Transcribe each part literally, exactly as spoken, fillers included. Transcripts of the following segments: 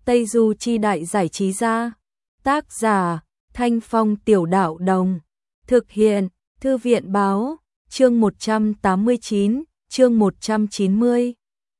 Tây Du Chi Đại Giải Trí Gia. Tác giả Thanh Phong Tiểu Đạo Đồng. Thực hiện Thư viện Báo. Chương một trăm tám mươi chín, chương một trăm chín mươi.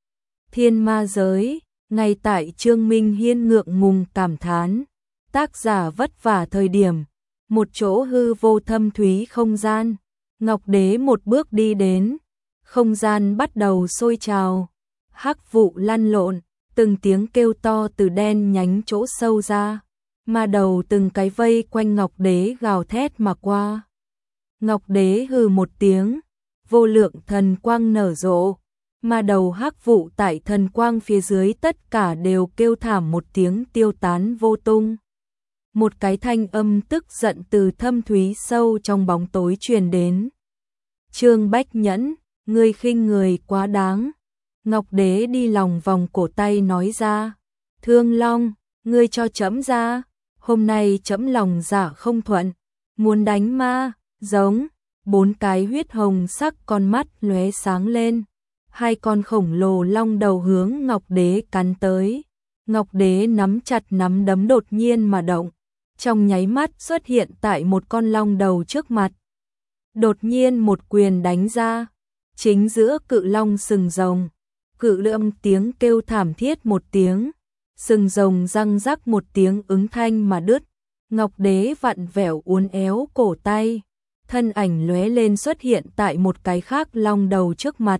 Thiên Ma Giới. Ngay tại Trương Minh Hiên ngượng ngùng cảm thán, tác giả vất vả thời điểm, một chỗ hư vô thâm thúy không gian, Ngọc Đế một bước đi đến, không gian bắt đầu sôi trào, hắc vụ lăn lộn, từng tiếng kêu to từ đen nhánh chỗ sâu ra, mà đầu từng cái vây quanh Ngọc Đế gào thét mà qua. Ngọc Đế hừ một tiếng, vô lượng thần quang nở rộ, mà đầu hắc vụ tại thần quang phía dưới tất cả đều kêu thảm một tiếng tiêu tán vô tung. Một cái thanh âm tức giận từ thâm thúy sâu trong bóng tối truyền đến. Trương Bách Nhẫn, ngươi khinh người quá đáng. Ngọc Đế đi lòng vòng cổ tay nói ra. Thương Long, ngươi cho trẫm ra, hôm nay trẫm lòng dạ không thuận, muốn đánh ma, giống, bốn cái huyết hồng sắc con mắt lóe sáng lên. Hai con khổng lồ long đầu hướng Ngọc Đế cắn tới. Ngọc Đế nắm chặt nắm đấm đột nhiên mà động, trong nháy mắt xuất hiện tại một con long đầu trước mặt. Đột nhiên một quyền đánh ra, chính giữa cự long sừng rồng, cự lưỡng tiếng kêu thảm thiết một tiếng, sừng rồng răng rắc một tiếng ứng thanh mà đứt. Ngọc Đế vặn vẹo uốn éo cổ tay, thân ảnh lóe lên xuất hiện tại một cái khác long đầu trước mặt.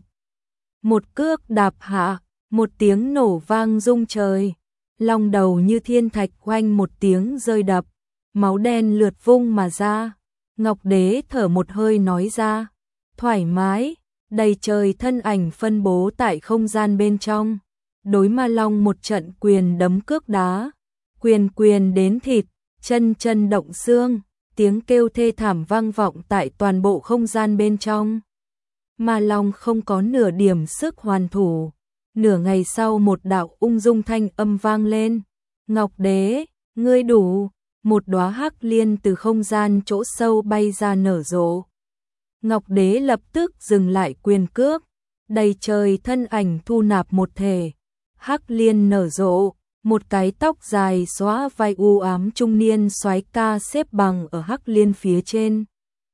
Một cước đạp hạ, một tiếng nổ vang rung trời, long đầu như thiên thạch oanh một tiếng rơi đập, máu đen lượt vung mà ra. Ngọc Đế thở một hơi nói ra, thoải mái, đầy trời thân ảnh phân bố tại không gian bên trong, đối ma long một trận quyền đấm cước đá, quyền quyền đến thịt, chân chân động xương, tiếng kêu thê thảm vang vọng tại toàn bộ không gian bên trong. Ma long không có nửa điểm sức hoàn thủ. Nửa ngày sau một đạo ung dung thanh âm vang lên. Ngọc Đế, ngươi đủ. Một đóa hắc liên từ không gian chỗ sâu bay ra nở rộ. Ngọc Đế lập tức dừng lại quyền cước. Đầy trời thân ảnh thu nạp một thể. Hắc liên nở rộ. Một cái tóc dài xóa vai u ám trung niên soái ca xếp bằng ở hắc liên phía trên.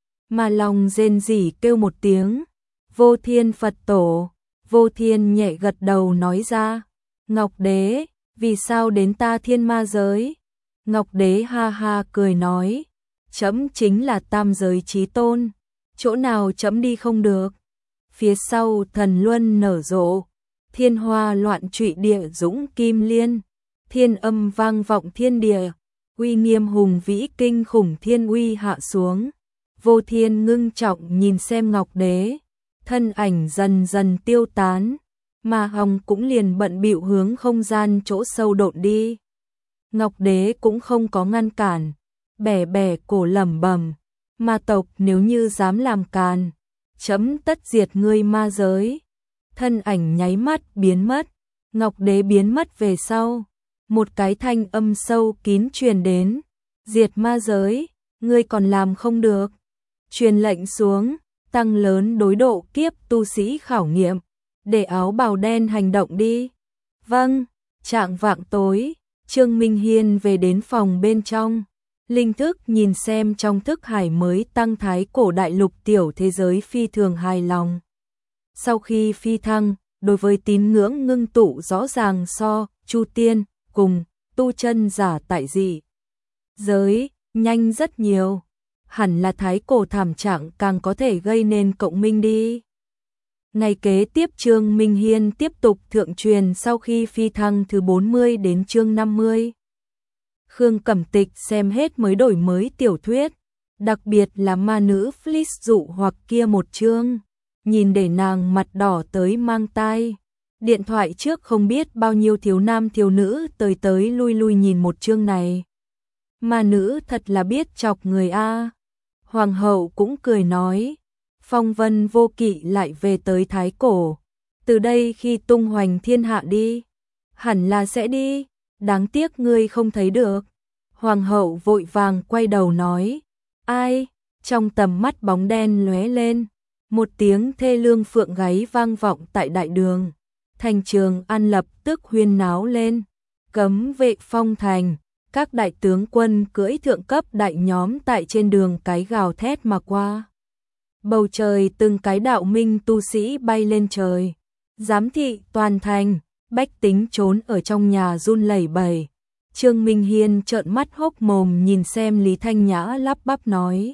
Ma long rên rỉ kêu một tiếng. Vô Thiên Phật Tổ. Vô Thiên nhẹ gật đầu nói ra. Ngọc Đế, vì sao đến ta Thiên Ma Giới? Ngọc Đế ha ha cười nói. Trẫm chính là tam giới chí tôn. Chỗ nào trẫm đi không được? Phía sau thần luân nở rộ. Thiên hoa loạn trụy địa dũng kim liên. Thiên âm vang vọng thiên địa. Uy nghiêm hùng vĩ kinh khủng thiên uy hạ xuống. Vô Thiên ngưng trọng nhìn xem Ngọc Đế. Thân ảnh dần dần tiêu tán, Ma Hồng cũng liền bận bịu hướng không gian chỗ sâu độn đi. Ngọc Đế cũng không có ngăn cản, bẻ bẻ cổ lẩm bẩm, ma tộc nếu như dám làm càn, chấm tất diệt ngươi ma giới. Thân ảnh nháy mắt biến mất, Ngọc Đế biến mất về sau, một cái thanh âm sâu kín truyền đến, diệt ma giới, ngươi còn làm không được. Truyền lệnh xuống. Tăng lớn đối độ kiếp tu sĩ khảo nghiệm, để áo bào đen hành động đi. Vâng, trạng vạng tối, Trương Minh Hiên về đến phòng bên trong, linh thức nhìn xem trong thức hải mới tăng thái cổ đại lục tiểu thế giới phi thường hài lòng. Sau khi phi thăng, đối với tín ngưỡng ngưng tụ rõ ràng so, Chu Tiên, cùng, tu chân giả tại dị giới, nhanh rất nhiều. Hẳn là thái cổ thảm trạng càng có thể gây nên cộng minh đi. Ngày kế tiếp Trương Minh Hiên tiếp tục thượng truyền sau khi phi thăng thứ bốn mươi đến chương năm mươi. Khương Cẩm Tịch xem hết mới đổi mới tiểu thuyết, đặc biệt là ma nữ Fliss dụ hoặc kia một chương, nhìn để nàng mặt đỏ tới mang tai. Điện thoại trước không biết bao nhiêu thiếu nam thiếu nữ tới tới lui lui nhìn một chương này. Ma nữ thật là biết chọc người a. Hoàng hậu cũng cười nói, phong vân vô kỵ lại về tới thái cổ, từ đây khi tung hoành thiên hạ đi, hẳn là sẽ đi, đáng tiếc ngươi không thấy được. Hoàng hậu vội vàng quay đầu nói, ai? Trong tầm mắt bóng đen lóe lên, một tiếng thê lương phượng gáy vang vọng tại đại đường, thành Trường An lập tức huyên náo lên, cấm vệ phong thành, các đại tướng quân cưỡi thượng cấp đại nhóm tại trên đường cái gào thét mà qua. Bầu trời từng cái đạo minh tu sĩ bay lên trời. Giám thị toàn thành, bách tính trốn ở trong nhà run lẩy bẩy. Trương Minh Hiên trợn mắt hốc mồm nhìn xem Lý Thanh Nhã lắp bắp nói.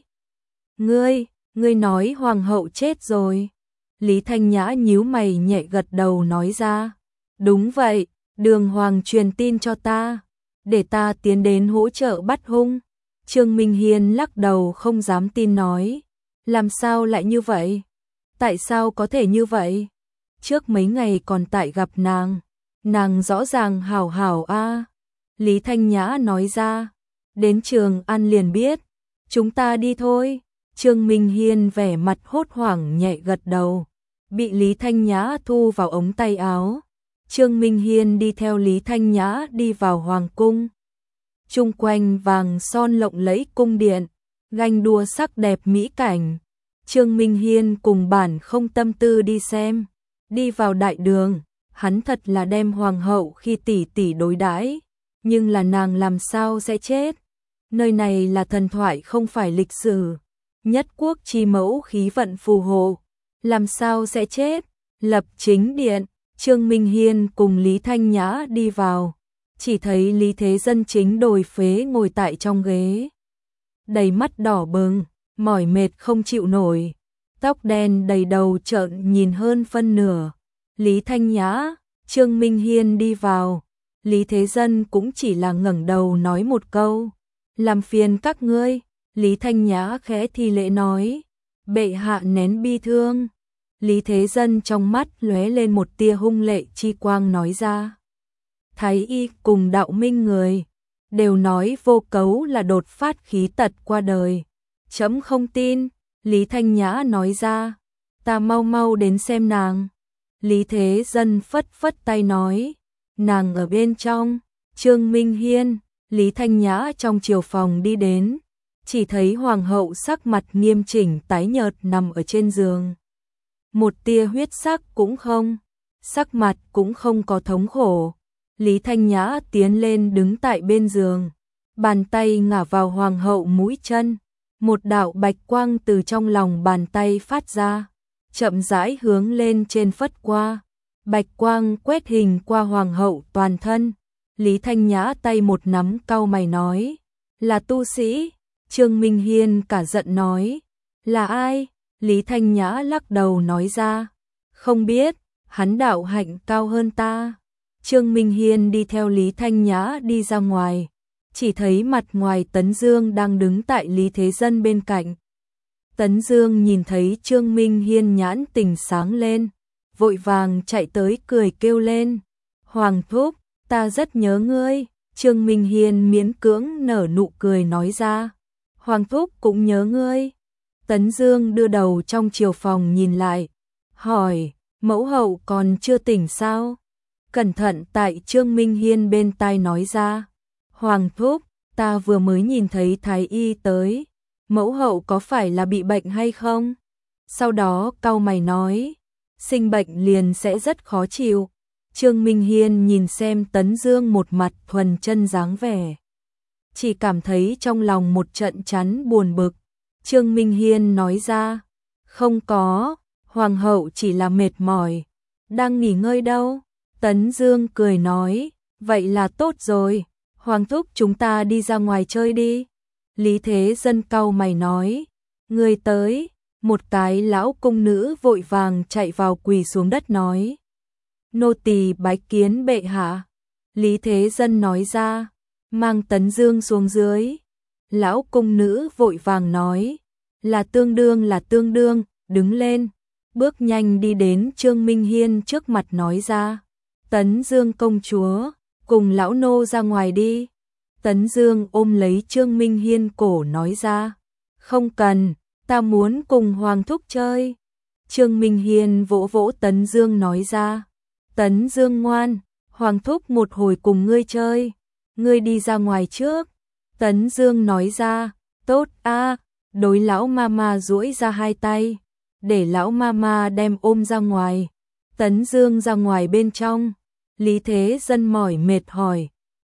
Ngươi, ngươi nói hoàng hậu chết rồi. Lý Thanh Nhã nhíu mày nhẹ gật đầu nói ra. Đúng vậy, đường hoàng truyền tin cho ta, để ta tiến đến hỗ trợ bắt hung. Trương Minh Hiên lắc đầu không dám tin nói. Làm sao lại như vậy? Tại sao có thể như vậy? Trước mấy ngày còn tại gặp nàng, nàng rõ ràng hảo hảo a. Lý Thanh Nhã nói ra, đến Trường An liền biết, chúng ta đi thôi. Trương Minh Hiên vẻ mặt hốt hoảng nhẹ gật đầu, bị Lý Thanh Nhã thu vào ống tay áo. Trương Minh Hiên đi theo Lý Thanh Nhã đi vào hoàng cung. Chung quanh vàng son lộng lẫy cung điện, ganh đua sắc đẹp mỹ cảnh. Trương Minh Hiên cùng bản không tâm tư đi xem. Đi vào đại đường, hắn thật là đem hoàng hậu khi tỷ tỷ đối đãi, nhưng là nàng làm sao sẽ chết? Nơi này là thần thoại không phải lịch sử. Nhất quốc chi mẫu khí vận phù hộ, làm sao sẽ chết? Lập chính điện, Trương Minh Hiên cùng Lý Thanh Nhã đi vào, chỉ thấy Lý Thế Dân chính đồi phế ngồi tại trong ghế. Đầy mắt đỏ bừng, mỏi mệt không chịu nổi, tóc đen đầy đầu trợn nhìn hơn phân nửa. Lý Thanh Nhã, Trương Minh Hiên đi vào, Lý Thế Dân cũng chỉ là ngẩng đầu nói một câu, làm phiền các ngươi. Lý Thanh Nhã khẽ thi lễ nói, bệ hạ nén bi thương. Lý Thế Dân trong mắt lóe lên một tia hung lệ chi quang nói ra, Thái y cùng đạo minh người đều nói Vô Cấu là đột phát khí tật qua đời. Chấm không tin. Lý Thanh Nhã nói ra, ta mau mau đến xem nàng. Lý Thế Dân phất phất tay nói, nàng ở bên trong. Trương Minh Hiên, Lý Thanh Nhã trong chiều phòng đi đến, chỉ thấy hoàng hậu sắc mặt nghiêm chỉnh tái nhợt nằm ở trên giường. Một tia huyết sắc cũng không, sắc mặt cũng không có thống khổ. Lý Thanh Nhã tiến lên đứng tại bên giường, bàn tay ngả vào hoàng hậu mũi chân, một đạo bạch quang từ trong lòng bàn tay phát ra, chậm rãi hướng lên trên phất qua. Bạch quang quét hình qua hoàng hậu toàn thân. Lý Thanh Nhã tay một nắm cau mày nói, là tu sĩ. Trương Minh Hiên cả giận nói, là ai? Lý Thanh Nhã lắc đầu nói ra, không biết, hắn đạo hạnh cao hơn ta. Trương Minh Hiên đi theo Lý Thanh Nhã đi ra ngoài, chỉ thấy mặt ngoài Tấn Dương đang đứng tại Lý Thế Dân bên cạnh. Tấn Dương nhìn thấy Trương Minh Hiên nhãn tình sáng lên, vội vàng chạy tới cười kêu lên, Hoàng thúc, ta rất nhớ ngươi. Trương Minh Hiên miễn cưỡng nở nụ cười nói ra, Hoàng thúc cũng nhớ ngươi. Tấn Dương đưa đầu trong chiều phòng nhìn lại, hỏi, mẫu hậu còn chưa tỉnh sao? Cẩn thận tại Trương Minh Hiên bên tai nói ra, Hoàng thúc, ta vừa mới nhìn thấy thái y tới, mẫu hậu có phải là bị bệnh hay không? Sau đó cau mày nói, sinh bệnh liền sẽ rất khó chịu. Trương Minh Hiên nhìn xem Tấn Dương một mặt thuần chân dáng vẻ, chỉ cảm thấy trong lòng một trận chán buồn bực. Trương Minh Hiên nói ra, không có, hoàng hậu chỉ là mệt mỏi, đang nghỉ ngơi đâu. Tấn Dương cười nói, vậy là tốt rồi, hoàng thúc chúng ta đi ra ngoài chơi đi. Lý Thế Dân cau mày nói, người tới. Một cái lão cung nữ vội vàng chạy vào quỳ xuống đất nói, nô tỳ bái kiến bệ hạ. Lý Thế Dân nói ra, mang Tấn Dương xuống dưới. Lão cung nữ vội vàng nói, là tương đương là tương đương, đứng lên, bước nhanh đi đến Trương Minh Hiên trước mặt nói ra, Tấn Dương công chúa, cùng lão nô ra ngoài đi. Tấn Dương ôm lấy Trương Minh Hiên cổ nói ra, không cần, ta muốn cùng hoàng thúc chơi. Trương Minh Hiên vỗ vỗ Tấn Dương nói ra, Tấn Dương ngoan, hoàng thúc một hồi cùng ngươi chơi, ngươi đi ra ngoài trước. Tấn Dương nói ra, tốt a. Đối lão mama duỗi ra hai tay, để lão mama đem ôm ra ngoài. Tấn Dương ra ngoài bên trong. Lý Thế Dân mỏi mệt hỏi,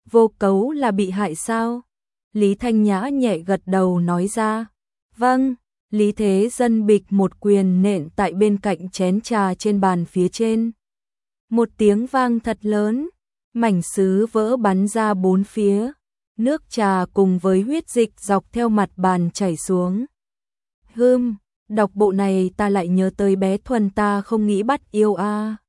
Vô Cấu là bị hại sao? Lý Thanh Nhã nhẹ gật đầu nói ra. Vâng, Lý Thế Dân bịch một quyền nện tại bên cạnh chén trà trên bàn phía trên. Một tiếng vang thật lớn, mảnh sứ vỡ bắn ra bốn phía, nước trà cùng với huyết dịch dọc theo mặt bàn chảy xuống. Hừm, đọc bộ này ta lại nhớ tới bé Thuần ta không nghĩ bắt yêu a.